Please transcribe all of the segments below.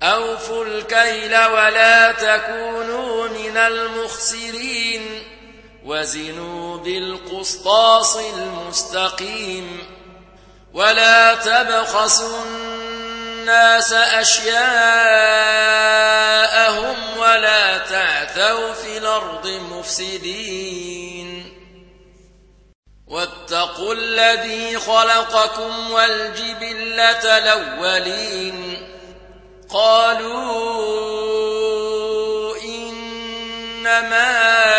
أوفوا الكيل ولا تكونوا من المخسرين وزنوا بالقسطاس المستقيم ولا تبخسوا الناس أشياءهم ولا تعثوا في الأرض مفسدين واتقوا الذي خلقكم والجبلة الأولين قالوا إنما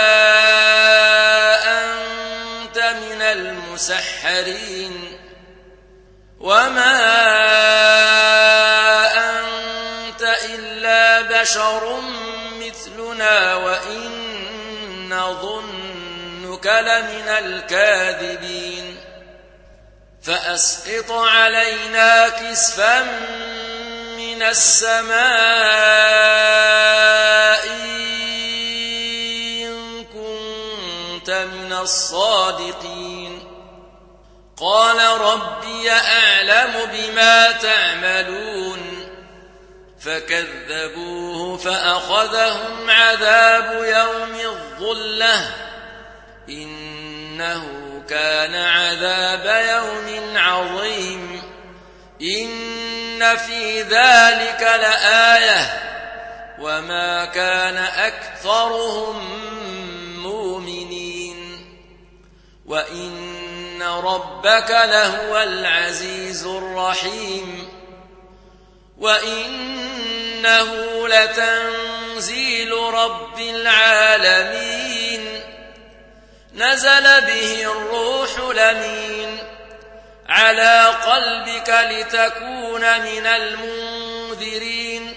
أنت من المسحرين وما أنت إلا بشر مثلنا وإن نظنك لمن الكاذبين فأسقط علينا كسفا من السماء إن كنت من الصادقين قال ربي أعلم بما تعملون فكذبوه فأخذهم عذاب يوم الظلة إنه كان عذاب يوم عظيم إن في ذلك لآية وما كان أكثرهم مؤمنين وإن ربك لهو العزيز الرحيم وإنه لتنزيل رب العالمين نزل به الروح الأمين على قلبك لتكون من المنذرين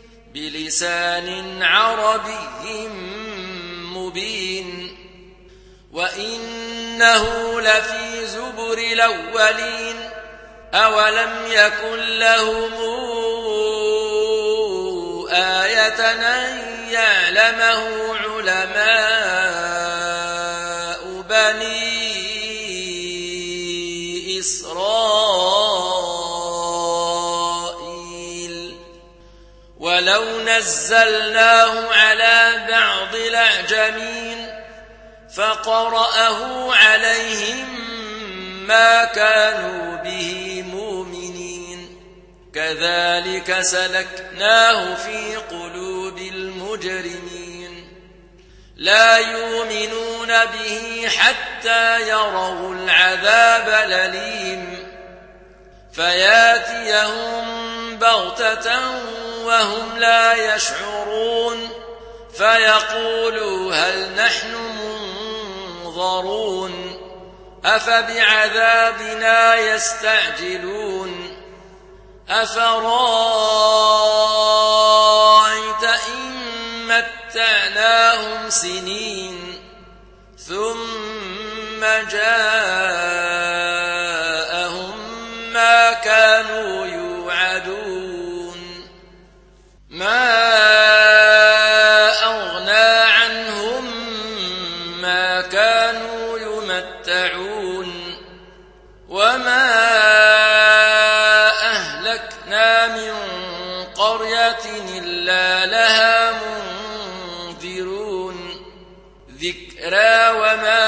بلسان عربي مبين وإنه لفي زبر الأولين أولم يكن لهم آية أن يعلمه علماء بني إسرائيل ولو نزلناه على بعض الأعجمين فقرأه عليهم ما كانوا به مؤمنين كذلك سلكناه في قلوب المجرمين لا يؤمنون به حتى يروا العذاب الأليم فياتيهم بغتة وهم لا يشعرون فيقولوا هل نحن منظرون أفبعذابنا يستعجلون أفرايت إن متعناهم سنين ثم جاءهم ما كانوا يوعدون ما أغنى عنهم ما كانوا يمتعون وما أهلكنا من قرية إلا لها منذرون ذكرى وما